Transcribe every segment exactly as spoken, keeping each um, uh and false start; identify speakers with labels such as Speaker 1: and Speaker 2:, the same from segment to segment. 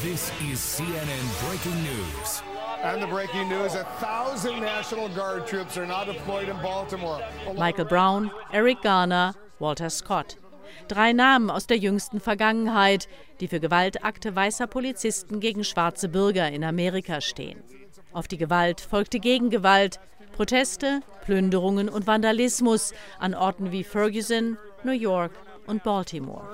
Speaker 1: This is C N N Breaking News.
Speaker 2: And the breaking news, a thousand National Guard troops are now deployed in Baltimore.
Speaker 3: Michael Brown, Eric Garner, Walter Scott. Drei Namen aus der jüngsten Vergangenheit, die für Gewaltakte weißer Polizisten gegen schwarze Bürger in Amerika stehen. Auf die Gewalt folgte Gegengewalt, Proteste, Plünderungen und Vandalismus an Orten wie Ferguson, New York und Baltimore.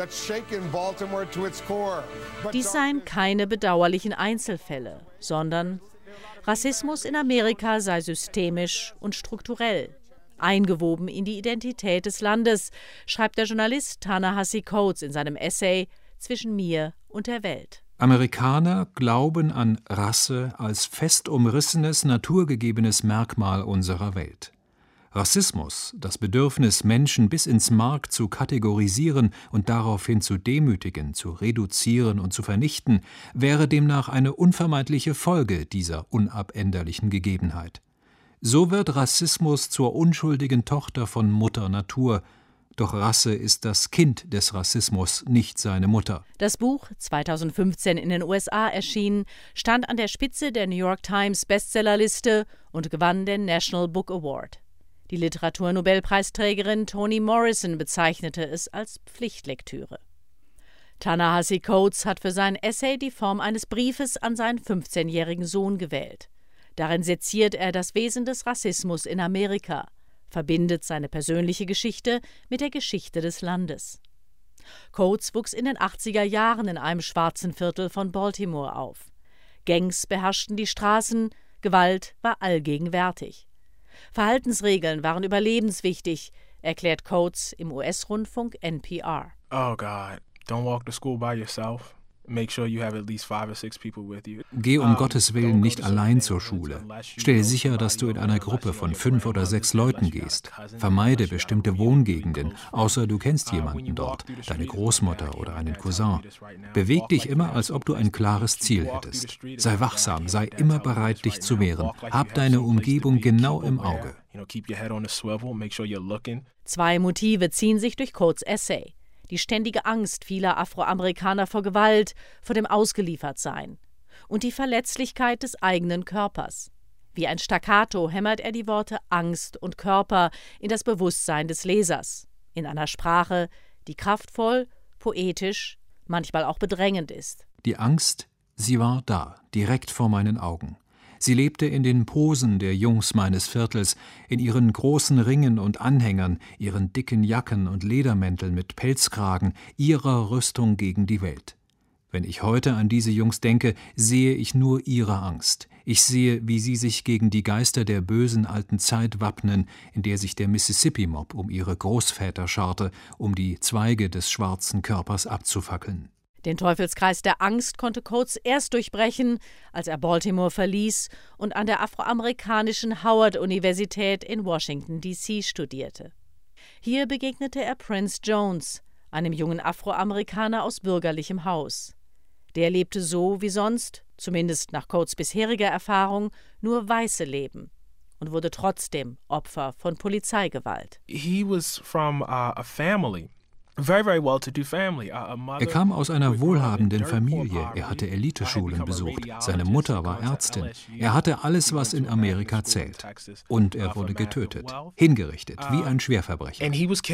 Speaker 3: Dies seien keine bedauerlichen Einzelfälle, sondern Rassismus in Amerika sei systemisch und strukturell, eingewoben in die Identität des Landes, schreibt der Journalist Ta-Nehisi Coates in seinem Essay Zwischen mir und der Welt.
Speaker 4: Amerikaner glauben an Rasse als fest umrissenes, naturgegebenes Merkmal unserer Welt. Rassismus, das Bedürfnis, Menschen bis ins Mark zu kategorisieren und daraufhin zu demütigen, zu reduzieren und zu vernichten, wäre demnach eine unvermeidliche Folge dieser unabänderlichen Gegebenheit. So wird Rassismus zur unschuldigen Tochter von Mutter Natur. Doch Rasse ist das Kind des Rassismus, nicht seine Mutter.
Speaker 3: Das Buch, zweitausendfünfzehn in den U S A erschienen, stand an der Spitze der New York Times Bestsellerliste und gewann den National Book Award. Die Literaturnobelpreisträgerin Toni Morrison bezeichnete es als Pflichtlektüre. Ta-Nehisi Coates hat für sein Essay die Form eines Briefes an seinen fünfzehnjährigen Sohn gewählt. Darin seziert er das Wesen des Rassismus in Amerika, verbindet seine persönliche Geschichte mit der Geschichte des Landes. Coates wuchs in den achtziger Jahren in einem schwarzen Viertel von Baltimore auf. Gangs beherrschten die Straßen, Gewalt war allgegenwärtig. Verhaltensregeln waren überlebenswichtig, erklärt Coates im U S-Rundfunk N P R.
Speaker 5: Oh God, don't walk to school by yourself. Make sure you have at least five or six people with you.
Speaker 4: Geh um Gottes Willen nicht allein zur Schule. Stell sicher, dass du in einer Gruppe von fünf oder sechs Leuten gehst. Vermeide bestimmte Wohngegenden, außer du kennst jemanden dort, deine Großmutter oder einen Cousin. Beweg dich immer, als ob du ein klares Ziel hättest. Sei wachsam, sei immer bereit, dich zu wehren. Hab deine Umgebung genau im Auge.
Speaker 3: Zwei Motive ziehen sich durch Coates Essay. Die ständige Angst vieler Afroamerikaner vor Gewalt, vor dem Ausgeliefertsein und die Verletzlichkeit des eigenen Körpers. Wie ein Staccato hämmert er die Worte Angst und Körper in das Bewusstsein des Lesers, in einer Sprache, die kraftvoll, poetisch, manchmal auch bedrängend ist.
Speaker 4: Die Angst, sie war da, direkt vor meinen Augen. Sie lebte in den Posen der Jungs meines Viertels, in ihren großen Ringen und Anhängern, ihren dicken Jacken und Ledermänteln mit Pelzkragen, ihrer Rüstung gegen die Welt. Wenn ich heute an diese Jungs denke, sehe ich nur ihre Angst. Ich sehe, wie sie sich gegen die Geister der bösen alten Zeit wappnen, in der sich der Mississippi-Mob um ihre Großväter scharte, um die Zweige des schwarzen Körpers abzufackeln.
Speaker 3: Den Teufelskreis der Angst konnte Coates erst durchbrechen, als er Baltimore verließ und an der afroamerikanischen Howard-Universität in Washington D C studierte. Hier begegnete er Prince Jones, einem jungen Afroamerikaner aus bürgerlichem Haus. Der lebte so wie sonst, zumindest nach Coates bisheriger Erfahrung, nur weiße Leben und wurde trotzdem Opfer von Polizeigewalt.
Speaker 5: He was from uh, a family. Very, very well-to-do family.
Speaker 4: Er kam aus einer wohlhabenden Familie. Er hatte Eliteschulen besucht. Seine Mutter war Ärztin. Er hatte alles, was in Amerika zählt. Und er wurde getötet, hingerichtet, wie ein Schwerverbrecher.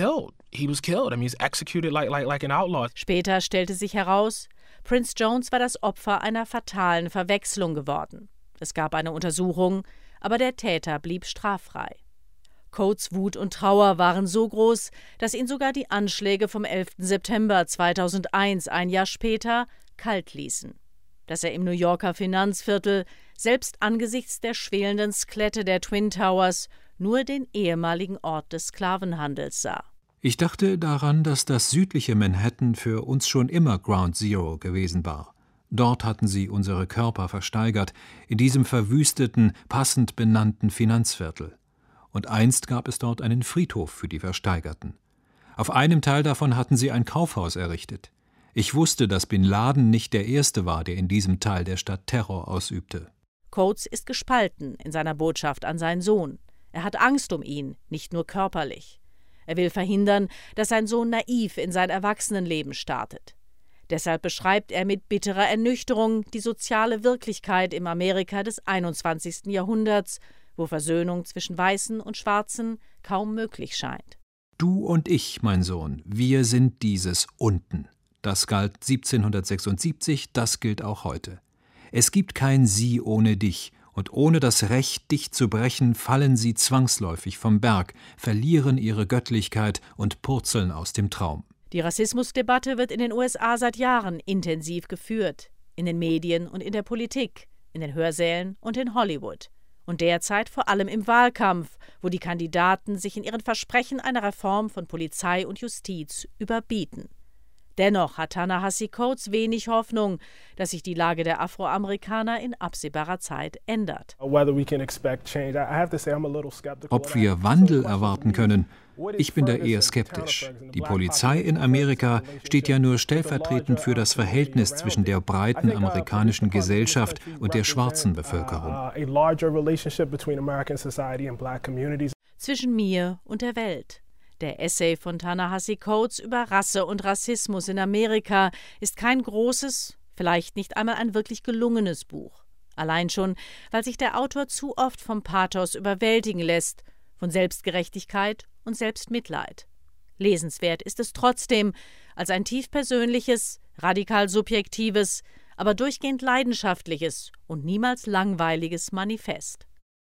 Speaker 3: Später stellte sich heraus, Prince Jones war das Opfer einer fatalen Verwechslung geworden. Es gab eine Untersuchung, aber der Täter blieb straffrei. Coates Wut und Trauer waren so groß, dass ihn sogar die Anschläge vom elften September zweitausendeins, ein Jahr später, kalt ließen. Dass er im New Yorker Finanzviertel, selbst angesichts der schwelenden Skelette der Twin Towers, nur den ehemaligen Ort des Sklavenhandels sah.
Speaker 4: Ich dachte daran, dass das südliche Manhattan für uns schon immer Ground Zero gewesen war. Dort hatten sie unsere Körper versteigert, in diesem verwüsteten, passend benannten Finanzviertel. Und einst gab es dort einen Friedhof für die Versteigerten. Auf einem Teil davon hatten sie ein Kaufhaus errichtet. Ich wusste, dass Bin Laden nicht der Erste war, der in diesem Teil der Stadt Terror ausübte.
Speaker 3: Coates ist gespalten in seiner Botschaft an seinen Sohn. Er hat Angst um ihn, nicht nur körperlich. Er will verhindern, dass sein Sohn naiv in sein Erwachsenenleben startet. Deshalb beschreibt er mit bitterer Ernüchterung die soziale Wirklichkeit im Amerika des einundzwanzigsten Jahrhunderts, wo Versöhnung zwischen Weißen und Schwarzen kaum möglich scheint.
Speaker 4: Du und ich, mein Sohn, wir sind dieses Unten. Das galt siebzehnhundertsechsundsiebzig, das gilt auch heute. Es gibt kein Sie ohne dich, und ohne das Recht, dich zu brechen, fallen sie zwangsläufig vom Berg, verlieren ihre Göttlichkeit und purzeln aus dem Traum.
Speaker 3: Die Rassismusdebatte wird in den U S A seit Jahren intensiv geführt. In den Medien und in der Politik, in den Hörsälen und in Hollywood. Und derzeit vor allem im Wahlkampf, wo die Kandidaten sich in ihren Versprechen einer Reform von Polizei und Justiz überbieten. Dennoch hat Ta-Nehisi Coates wenig Hoffnung, dass sich die Lage der Afroamerikaner in absehbarer Zeit ändert.
Speaker 4: Ob wir Wandel erwarten können? Ich bin da eher skeptisch. Die Polizei in Amerika steht ja nur stellvertretend für das Verhältnis zwischen der breiten amerikanischen Gesellschaft und der schwarzen Bevölkerung.
Speaker 3: Zwischen mir und der Welt. Der Essay von Ta-Nehisi Coates über Rasse und Rassismus in Amerika ist kein großes, vielleicht nicht einmal ein wirklich gelungenes Buch. Allein schon, weil sich der Autor zu oft vom Pathos überwältigen lässt, von Selbstgerechtigkeit und Selbstmitleid. Lesenswert ist es trotzdem als ein tief persönliches, radikal subjektives, aber durchgehend leidenschaftliches und niemals langweiliges Manifest.